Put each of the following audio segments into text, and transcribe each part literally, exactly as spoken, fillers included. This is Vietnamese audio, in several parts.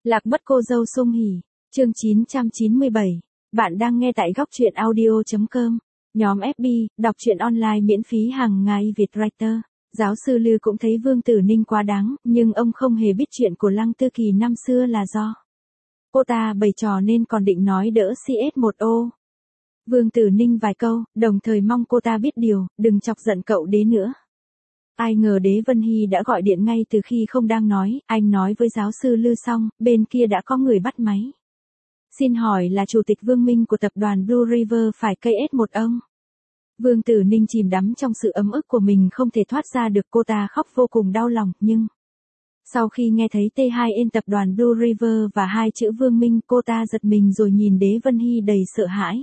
Lạc mất cô dâu Sung Hỉ, chương chín trăm chín mươi bảy. Bạn đang nghe tại góc truyện audio chấm com. Nhóm ép bê, đọc truyện online miễn phí hàng ngày Việt Writer. Giáo sư Lư cũng thấy Vương Tử Ninh quá đáng, nhưng ông không hề biết chuyện của Lăng Tư Kỳ năm xưa là do cô ta bày trò nên còn định nói đỡ xê ét một ô. Vương Tử Ninh vài câu, đồng thời mong cô ta biết điều, đừng chọc giận cậu đế nữa. Ai ngờ Đế Vân Hy đã gọi điện ngay từ khi không đang nói, anh nói với giáo sư Lư xong, bên kia đã có người bắt máy. Xin hỏi là chủ tịch Vương Minh của tập đoàn Blue River phải ca ét một ông. Vương Tử Ninh chìm đắm trong sự ấm ức của mình không thể thoát ra được, cô ta khóc vô cùng đau lòng, nhưng sau khi nghe thấy T hai N tập đoàn Blue River và hai chữ Vương Minh, cô ta giật mình rồi nhìn Đế Vân Hy đầy sợ hãi.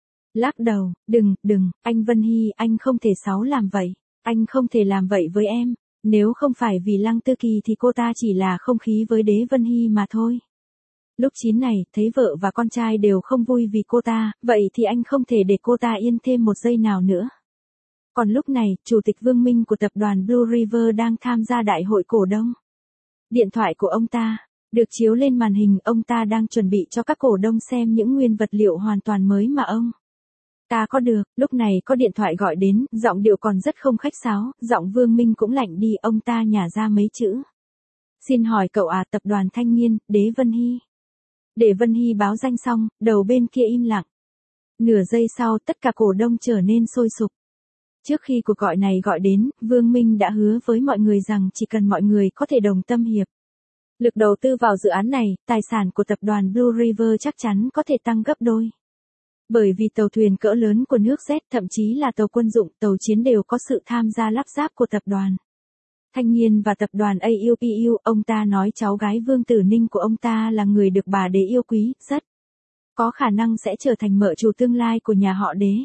Lắc đầu, đừng, đừng, anh Vân Hy, anh không thể sáu làm vậy. Anh không thể làm vậy với em, nếu không phải vì Lăng Tư Kỳ thì cô ta chỉ là không khí với Đế Vân Hy mà thôi. Lúc chín này, thấy vợ và con trai đều không vui vì cô ta, vậy thì anh không thể để cô ta yên thêm một giây nào nữa. Còn lúc này, Chủ tịch Vương Minh của tập đoàn Blue River đang tham gia đại hội cổ đông. Điện thoại của ông ta được chiếu lên màn hình, ông ta đang chuẩn bị cho các cổ đông xem những nguyên vật liệu hoàn toàn mới mà ông ta có được. Lúc này có điện thoại gọi đến, giọng điệu còn rất không khách sáo, giọng Vương Minh cũng lạnh đi, ông ta nhả ra mấy chữ. Xin hỏi cậu à, tập đoàn Thanh Niên, Đế Vân Hy. Đế Vân Hy báo danh xong, đầu bên kia im lặng. Nửa giây sau, tất cả cổ đông trở nên sôi sục. Trước khi cuộc gọi này gọi đến, Vương Minh đã hứa với mọi người rằng chỉ cần mọi người có thể đồng tâm hiệp lực đầu tư vào dự án này, tài sản của tập đoàn Blue River chắc chắn có thể tăng gấp đôi. Bởi vì tàu thuyền cỡ lớn của nước Z, thậm chí là tàu quân dụng, tàu chiến đều có sự tham gia lắp ráp của tập đoàn Thanh Niên và tập đoàn a u pê u. Ông ta nói cháu gái Vương Tử Ninh của ông ta là người được bà Đế yêu quý, rất có khả năng sẽ trở thành mợ chủ tương lai của nhà họ Đế.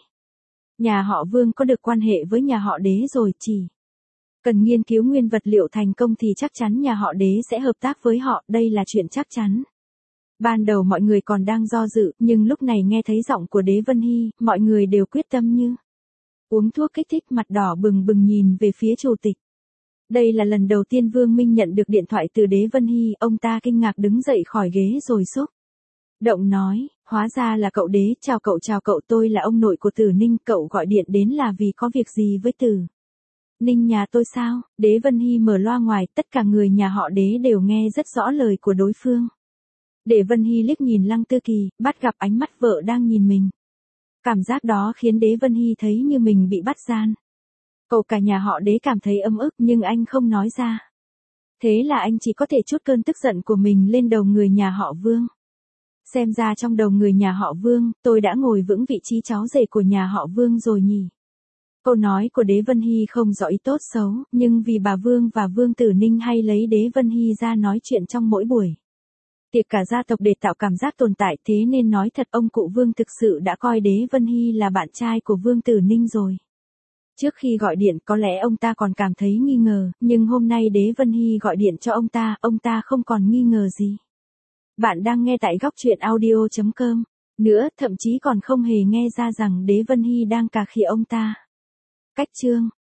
Nhà họ Vương có được quan hệ với nhà họ Đế rồi, chỉ cần nghiên cứu nguyên vật liệu thành công thì chắc chắn nhà họ Đế sẽ hợp tác với họ, đây là chuyện chắc chắn. Ban đầu mọi người còn đang do dự, nhưng lúc này nghe thấy giọng của Đế Vân Hy, mọi người đều quyết tâm như uống thuốc kích thích, mặt đỏ bừng bừng nhìn về phía chủ tịch. Đây là lần đầu tiên Vương Minh nhận được điện thoại từ Đế Vân Hy, ông ta kinh ngạc đứng dậy khỏi ghế rồi xúc động nói, hóa ra là cậu Đế, chào cậu chào cậu, tôi là ông nội của Tử Ninh, cậu gọi điện đến là vì có việc gì với Tử Ninh nhà tôi sao? Đế Vân Hy mở loa ngoài, tất cả người nhà họ Đế đều nghe rất rõ lời của đối phương. Đế Vân Hy liếc nhìn Lăng Tư Kỳ, bắt gặp ánh mắt vợ đang nhìn mình. Cảm giác đó khiến Đế Vân Hy thấy như mình bị bắt gian. Cậu cả nhà họ Đế cảm thấy ấm ức nhưng anh không nói ra. Thế là anh chỉ có thể trút cơn tức giận của mình lên đầu người nhà họ Vương. Xem ra trong đầu người nhà họ Vương, tôi đã ngồi vững vị trí cháu rể của nhà họ Vương rồi nhỉ. Câu nói của Đế Vân Hy không rõ ý tốt xấu, nhưng vì bà Vương và Vương Tử Ninh hay lấy Đế Vân Hy ra nói chuyện trong mỗi buổi tiệc cả gia tộc để tạo cảm giác tồn tại, thế nên nói thật ông cụ Vương thực sự đã coi Đế Vân Hy là bạn trai của Vương Tử Ninh rồi. Trước khi gọi điện có lẽ ông ta còn cảm thấy nghi ngờ, nhưng hôm nay Đế Vân Hy gọi điện cho ông ta, ông ta không còn nghi ngờ gì. Bạn đang nghe tại góc truyện audio chấm com. Nữa, thậm chí còn không hề nghe ra rằng Đế Vân Hy đang cà khịa ông ta. Cách chương